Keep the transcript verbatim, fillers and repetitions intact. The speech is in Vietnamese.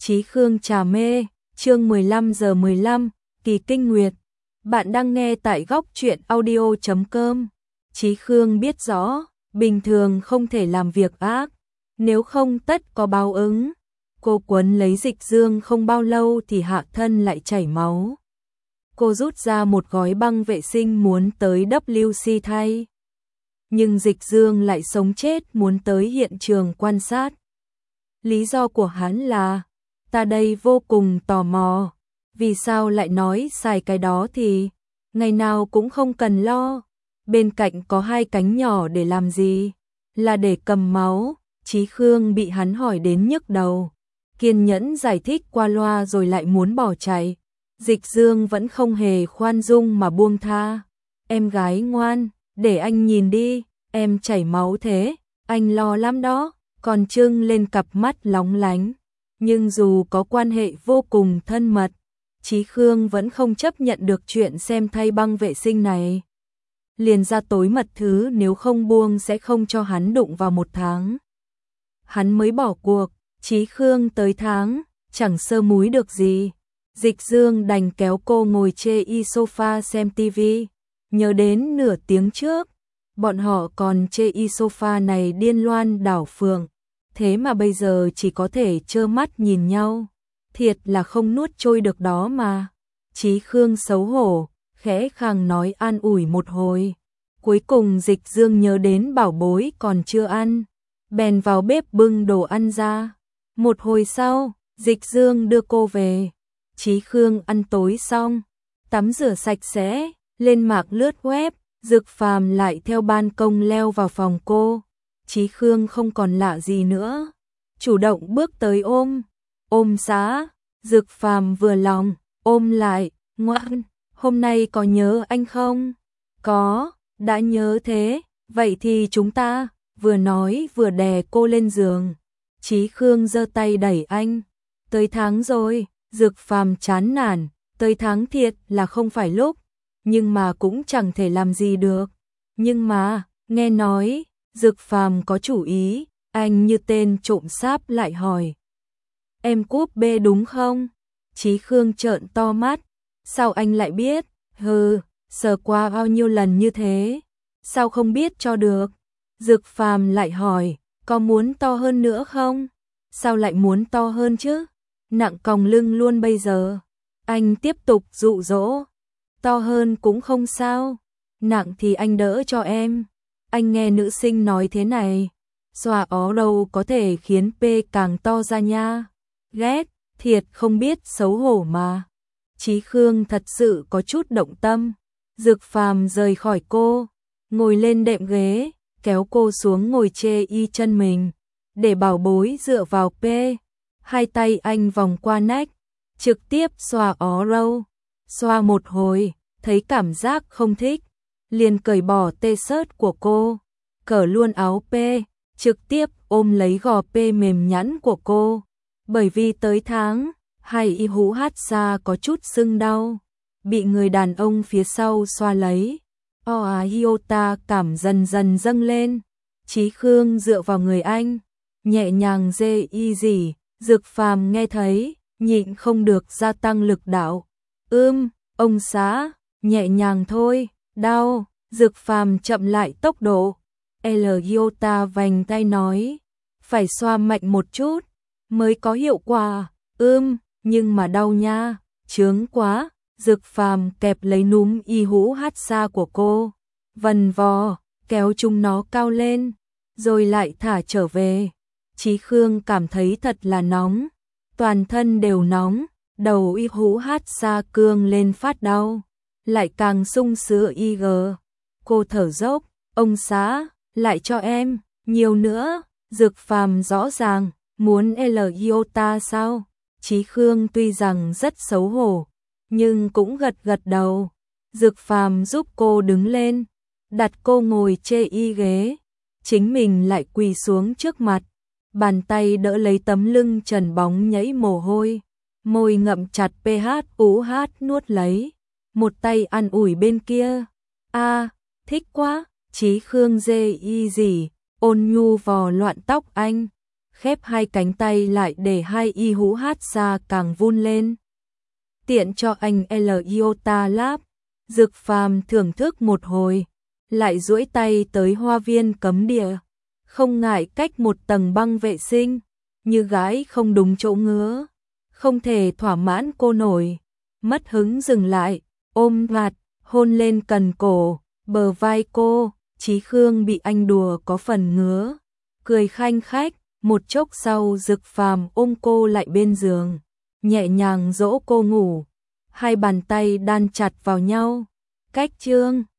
Chí Khương trà mê, chương mười lăm giờ mười lăm, Kỳ Kinh Nguyệt. Bạn đang nghe tại góc truyện audio chấm com. Chí Khương biết rõ, bình thường không thể làm việc ác, nếu không tất có báo ứng. Cô quấn lấy Dịch Dương không bao lâu thì hạ thân lại chảy máu. Cô rút ra một gói băng vệ sinh muốn tới W C thay. Nhưng Dịch Dương lại sống chết muốn tới hiện trường quan sát. Lý do của hắn là, ta đây vô cùng tò mò, vì sao lại nói xài cái đó thì ngày nào cũng không cần lo, bên cạnh có hai cánh nhỏ để làm gì, là để cầm máu. Chí Khương bị hắn hỏi đến nhức đầu, kiên nhẫn giải thích qua loa rồi lại muốn bỏ chạy. Dịch Dương vẫn không hề khoan dung mà buông tha. Em gái ngoan, để anh nhìn đi, em chảy máu thế, anh lo lắm đó, còn trưng lên cặp mắt lóng lánh. Nhưng dù có quan hệ vô cùng thân mật, Chí Khương vẫn không chấp nhận được chuyện xem thay băng vệ sinh này. Liền ra tối mật thứ nếu không buông sẽ không cho hắn đụng vào một tháng. Hắn mới bỏ cuộc, Chí Khương tới tháng, chẳng sơ múi được gì. Dịch Dương đành kéo cô ngồi chê y sofa xem tivi. Nhớ đến nửa tiếng trước, bọn họ còn chê y sofa này điên loan đảo phượng. Thế mà bây giờ chỉ có thể trơ mắt nhìn nhau. Thiệt là không nuốt trôi được đó mà. Chí Khương xấu hổ, khẽ khàng nói an ủi một hồi. Cuối cùng Dịch Dương nhớ đến bảo bối còn chưa ăn, bèn vào bếp bưng đồ ăn ra. Một hồi sau, Dịch Dương đưa cô về. Chí Khương ăn tối xong, tắm rửa sạch sẽ, lên mạng lướt web. Dực Phàm lại theo ban công leo vào phòng cô. Chí Khương không còn lạ gì nữa, chủ động bước tới ôm. Ôm xã, Dực Phàm vừa lòng, ôm lại, ngoan, hôm nay có nhớ anh không? Có, đã nhớ thế, vậy thì chúng ta, vừa nói vừa đè cô lên giường. Chí Khương giơ tay đẩy anh, tới tháng rồi. Dực Phàm chán nản, tới tháng thiệt là không phải lúc, nhưng mà cũng chẳng thể làm gì được. Nhưng mà, nghe nói, Dực Phàm có chủ ý, anh như tên trộm sáp lại hỏi. Em cúp bê đúng không? Chí Khương trợn to mắt, sao anh lại biết? Hừ, sờ qua bao nhiêu lần như thế, sao không biết cho được? Dực Phàm lại hỏi, có muốn to hơn nữa không? Sao lại muốn to hơn chứ? Nặng còng lưng luôn bây giờ. Anh tiếp tục dụ dỗ, to hơn cũng không sao, nặng thì anh đỡ cho em. Anh nghe nữ sinh nói thế này, xòa ó đâu có thể khiến P càng to ra nha. Ghét, thiệt không biết xấu hổ mà. Chí Khương thật sự có chút động tâm. Dực Phàm rời khỏi cô, ngồi lên đệm ghế, kéo cô xuống ngồi chê y chân mình, để bảo bối dựa vào P. Hai tay anh vòng qua nách, trực tiếp xoa ó râu. Xoa một hồi, thấy cảm giác không thích, liền cởi bỏ t-shirt của cô, cởi luôn áo P, trực tiếp ôm lấy gò P mềm nhẵn của cô. Bởi vì tới tháng, hai y hũ hát xa có chút sưng đau, bị người đàn ông phía sau xoa lấy. Oa Hyota cảm dần dần dâng lên. Chí Khương dựa vào người anh, nhẹ nhàng dê y gì. Dực Phàm nghe thấy, nhịn không được gia tăng lực đạo. Ưm, ông xã, nhẹ nhàng thôi, đau. Dực Phàm chậm lại tốc độ. L. Hyota vành tay nói, phải xoa mạnh một chút mới có hiệu quả. Ưm, nhưng mà đau nha, chướng quá. Dực Phàm kẹp lấy núm y hũ hát xa của cô, vần vò, kéo chúng nó cao lên, rồi lại thả trở về. Chí Khương cảm thấy thật là nóng, toàn thân đều nóng, đầu y hũ hát xa cương lên phát đau, lại càng sung sữa y gờ. Cô thở dốc, ông xã, lại cho em, nhiều nữa. Dực Phàm rõ ràng, muốn L. Hyota sao? Chí Khương tuy rằng rất xấu hổ, nhưng cũng gật gật đầu. Dực Phàm giúp cô đứng lên, đặt cô ngồi chê y ghế, chính mình lại quỳ xuống trước mặt. Bàn tay đỡ lấy tấm lưng trần bóng nhẫy mồ hôi, môi ngậm chặt pH ú hát nuốt lấy, một tay ăn ủi bên kia. A, thích quá. Chí Khương dê y gì, ôn nhu vò loạn tóc anh, khép hai cánh tay lại để hai y hũ hát xa càng vun lên. Tiện cho anh L Iota Lab, Dực Phàm thưởng thức một hồi, lại duỗi tay tới hoa viên cấm địa, không ngại cách một tầng băng vệ sinh, như gái không đúng chỗ ngứa, không thể thỏa mãn cô nổi, mất hứng dừng lại, ôm vạt, hôn lên cần cổ, bờ vai cô. Chí Khương bị anh đùa có phần ngứa, cười khanh khách, một chốc sau Dực Phàm ôm cô lại bên giường, nhẹ nhàng dỗ cô ngủ, hai bàn tay đan chặt vào nhau, cách chương